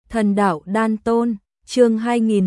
Thần đạo đan tôn, chương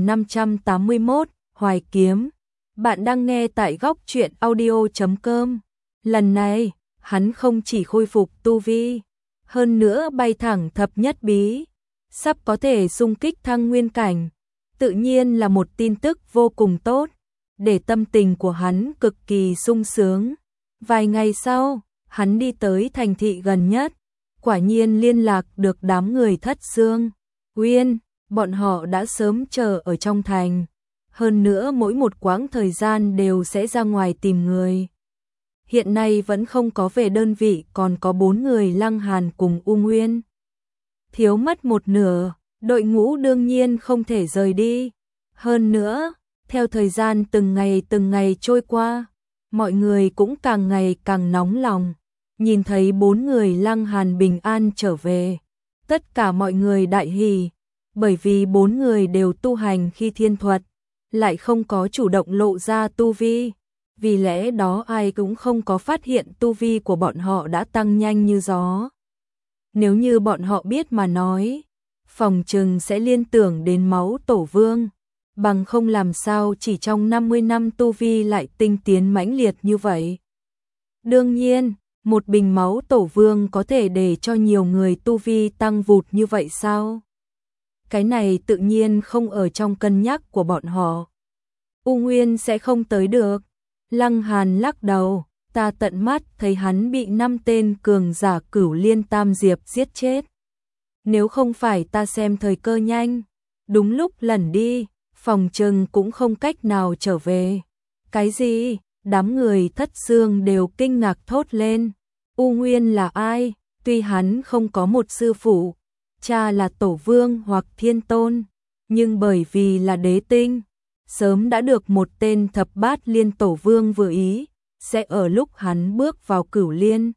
2581, Hoài Kiếm. Bạn đang nghe tại góc truyện audio.com. Lần này, hắn không chỉ khôi phục tu vi, hơn nữa bay thẳng thập nhất bí, sắp có thể xung kích thăng nguyên cảnh. Tự nhiên là một tin tức vô cùng tốt, để tâm tình của hắn cực kỳ sung sướng. Vài ngày sau, hắn đi tới thành thị gần nhất, quả nhiên liên lạc được đám người Thất Xương Uyên, bọn họ đã sớm chờ ở trong thành. Hơn nữa mỗi một quãng thời gian đều sẽ ra ngoài tìm người. Hiện nay vẫn không có về đơn vị, còn có 4 người Lăng Hàn cùng U Nguyên. Thiếu mất một nửa, đội ngũ đương nhiên không thể rời đi. Hơn nữa, theo thời gian từng ngày trôi qua, mọi người cũng càng ngày càng nóng lòng. Nhìn thấy 4 người Lăng Hàn bình an trở về, tất cả mọi người đại hỉ, bởi vì 4 người đều tu hành khi thiên thuật, lại không có chủ động lộ ra tu vi, vì lẽ đó ai cũng không có phát hiện tu vi của bọn họ đã tăng nhanh như gió. Nếu như bọn họ biết mà nói, phòng chừng sẽ liên tưởng đến máu tổ vương, bằng không làm sao chỉ trong 50 năm tu vi lại tinh tiến mãnh liệt như vậy. Đương nhiên, một bình máu tổ vương có thể để cho nhiều người tu vi tăng vụt như vậy sao? Cái này tự nhiên không ở trong cân nhắc của bọn họ. U Nguyên sẽ không tới được. Lăng Hàn lắc đầu, ta tận mắt thấy hắn bị 5 tên cường giả Cửu Liên Tam Diệp giết chết. Nếu không phải ta xem thời cơ nhanh, đúng lúc lẩn đi, phòng trừng cũng không cách nào trở về. Cái gì? Đám người Thất Xương đều kinh ngạc thốt lên. U Nguyên là ai? Tuy hắn không có một sư phụ, cha là tổ vương hoặc thiên tôn, nhưng bởi vì là đế tinh, sớm đã được một tên thập bát liên tổ vương vừa ý, sẽ ở lúc hắn bước vào Cửu Liên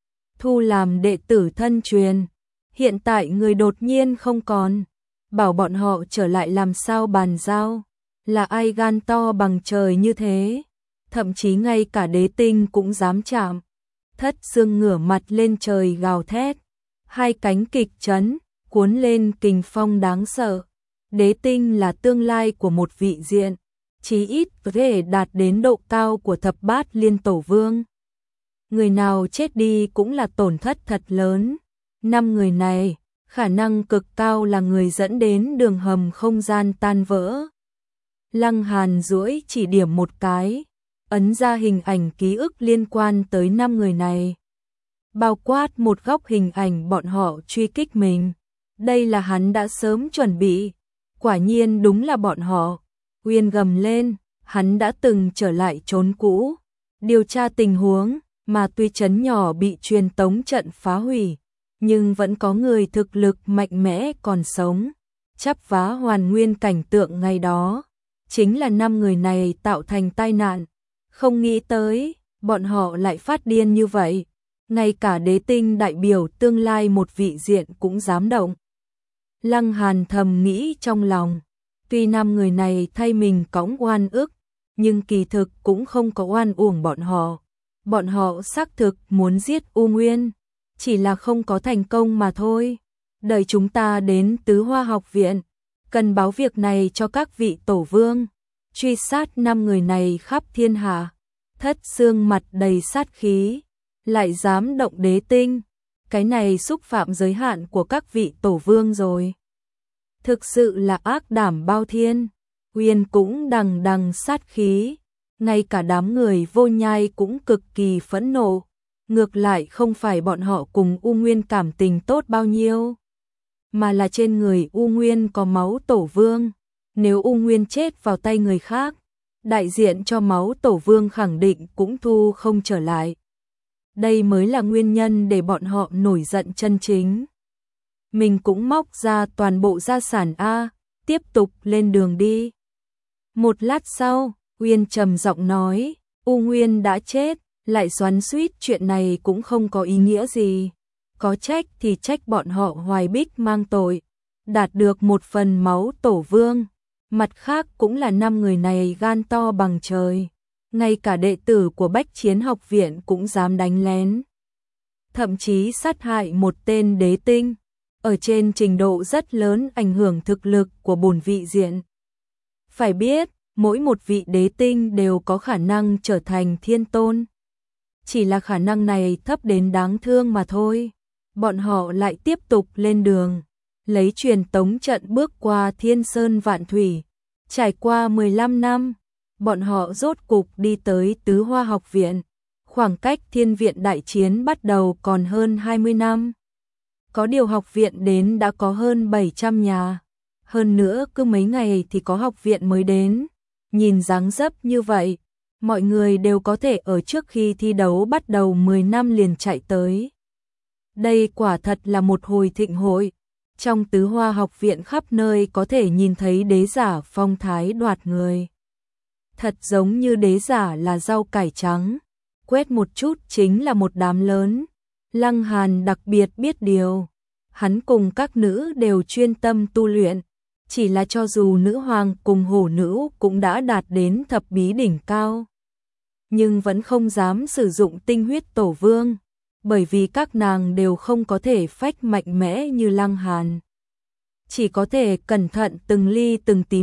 thu làm đệ tử thân truyền. Hiện tại người đột nhiên không còn, bảo bọn họ trở lại làm sao bàn giao? Là ai gan to bằng trời như thế? Thậm chí ngay cả đế tinh cũng dám chạm. Thất Xương ngửa mặt lên trời gào thét, hai cánh kịch chấn, cuốn lên kình phong đáng sợ. Đế tinh là tương lai của một vị diện, chí ít có thể đạt đến độ cao của thập bát liên tổ vương. Người nào chết đi cũng là tổn thất thật lớn. 5 người này, khả năng cực cao là người dẫn đến đường hầm không gian tan vỡ. Lăng Hàn duỗi chỉ điểm một cái, ấn ra hình ảnh ký ức liên quan tới 5 người này, bao quát một góc hình ảnh bọn họ truy kích mình. Đây là hắn đã sớm chuẩn bị, quả nhiên đúng là bọn họ. Uyên gầm lên, hắn đã từng trở lại trốn cũ, điều tra tình huống, mà tuy trấn nhỏ bị truyền tống trận phá hủy, nhưng vẫn có người thực lực mạnh mẽ còn sống. Chắp vá hoàn nguyên cảnh tượng ngày đó, chính là 5 người này tạo thành tai nạn. Không nghĩ tới, bọn họ lại phát điên như vậy. Ngay cả đế tinh đại biểu tương lai một vị diện cũng dám động. Lăng Hàn thầm nghĩ trong lòng, tuy 5 người này thay mình cõng oan ức, nhưng kỳ thực cũng không có oan uổng bọn họ. Bọn họ xác thực muốn giết U Nguyên, chỉ là không có thành công mà thôi. Đợi chúng ta đến Tứ Hoa học viện, cần báo việc này cho các vị tổ vương, truy sát 5 người này khắp thiên hạ. Thất Xương mặt đầy sát khí, lại dám động đế tinh, cái này xúc phạm giới hạn của các vị tổ vương rồi. Thực sự là ác đảm bao thiên. Uyên cũng đằng đằng sát khí, ngay cả đám người Vô Nhai cũng cực kỳ phẫn nộ. Ngược lại không phải bọn họ cùng U Nguyên cảm tình tốt bao nhiêu, mà là trên người U Nguyên có máu tổ vương. Nếu U Nguyên chết vào tay người khác, đại diện cho máu tổ vương khẳng định cũng thu không trở lại. Đây mới là nguyên nhân để bọn họ nổi giận chân chính. Mình cũng móc ra toàn bộ gia sản A, tiếp tục lên đường đi. Một lát sau, Uyên trầm giọng nói, U Nguyên đã chết, lại xoắn xuýt chuyện này cũng không có ý nghĩa gì. Có trách thì trách bọn họ Hoài Bích mang tội, đạt được một phần máu tổ vương. Mặt khác cũng là 5 người này gan to bằng trời. Ngay cả đệ tử của Bách Chiến học viện cũng dám đánh lén. Thậm chí sát hại một tên đế tinh. ở trên trình độ rất lớn ảnh hưởng thực lực của bổn vị diện. Phải biết, mỗi một vị đế tinh đều có khả năng trở thành thiên tôn. Chỉ là khả năng này thấp đến đáng thương mà thôi. Bọn họ lại tiếp tục lên đường, lấy truyền tống trận bước qua thiên sơn vạn thủy. Trải qua 15 năm, bọn họ rốt cục đi tới Tứ Hoa học viện. Khoảng cách thiên viện đại chiến bắt đầu còn hơn 20 năm. Có điều học viện đến đã có hơn 700 nhà. Hơn nữa cứ mấy ngày thì có học viện mới đến. Nhìn dáng dấp như vậy, mọi người đều có thể ở trước khi thi đấu bắt đầu 10 năm liền chạy tới. Đây quả thật là một hồi thịnh hội. Trong Tứ Hoa học viện khắp nơi có thể nhìn thấy đế giả phong thái đoạt người. Thật giống như đế giả là rau cải trắng, quét một chút chính là một đám lớn. Lăng Hàn đặc biệt biết điều, hắn cùng các nữ đều chuyên tâm tu luyện, chỉ là cho dù nữ hoàng cùng hổ nữ cũng đã đạt đến thập bí đỉnh cao, nhưng vẫn không dám sử dụng tinh huyết tổ vương, bởi vì các nàng đều không có thể phách mạnh mẽ như Lăng Hàn. Chỉ có thể cẩn thận từng ly từng tí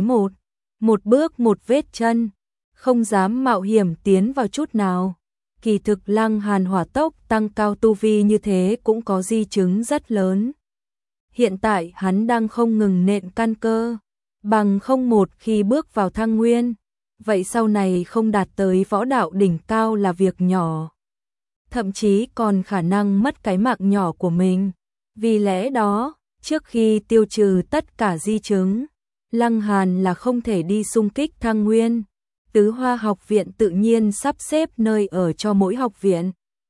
một bước một vết chân, không dám mạo hiểm tiến vào chút nào. Kỳ thực Lăng Hàn hỏa tốc tăng cao tu vi như thế cũng có di chứng rất lớn. Hiện tại hắn đang không ngừng nện căn cơ, bằng không một khi bước vào thăng nguyên, vậy sau này không đạt tới võ đạo đỉnh cao là việc nhỏ. Thậm chí còn khả năng mất cái mạng nhỏ của mình. Vì lẽ đó, trước khi tiêu trừ tất cả di chứng, Lăng Hàn là không thể đi xung kích thăng nguyên. Tứ Hoa học viện tự nhiên sắp xếp nơi ở cho mỗi học viện.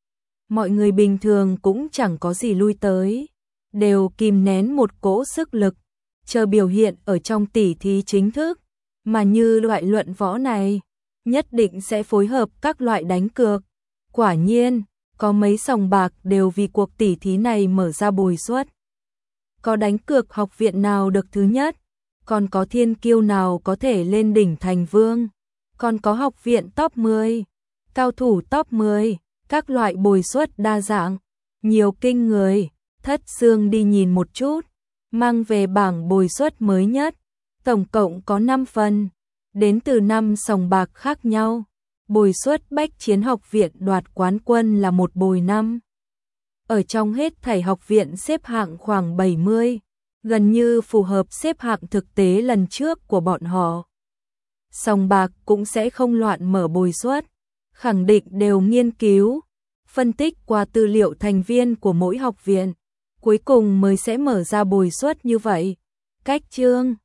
Mọi người bình thường cũng chẳng có gì lui tới, đều kìm nén một cỗ sức lực, chờ biểu hiện ở trong tỉ thí chính thức, mà như loại luận võ này, nhất định sẽ phối hợp các loại đánh cược. Quả nhiên, có mấy sòng bạc đều vì cuộc tỉ thí này mở ra bồi suất. Có đánh cược học viện nào được thứ nhất, còn có thiên kiêu nào có thể lên đỉnh thành vương, còn có học viện top 10, cao thủ top 10, các loại bồi suất đa dạng, nhiều kinh người. Thất Xương đi nhìn một chút, mang về bảng bồi suất mới nhất, tổng cộng có 5 phần, đến từ 5 sòng bạc khác nhau. Bồi suất Bách Chiến học viện đoạt quán quân là một bồi 5. Ở trong hết thảy học viện xếp hạng khoảng 70, gần như phù hợp xếp hạng thực tế lần trước của bọn họ. Sòng bạc cũng sẽ không loạn mở bồi suất, khẳng định đều nghiên cứu, phân tích qua tư liệu thành viên của mỗi học viện, cuối cùng mới sẽ mở ra bồi suất như vậy. Cách chương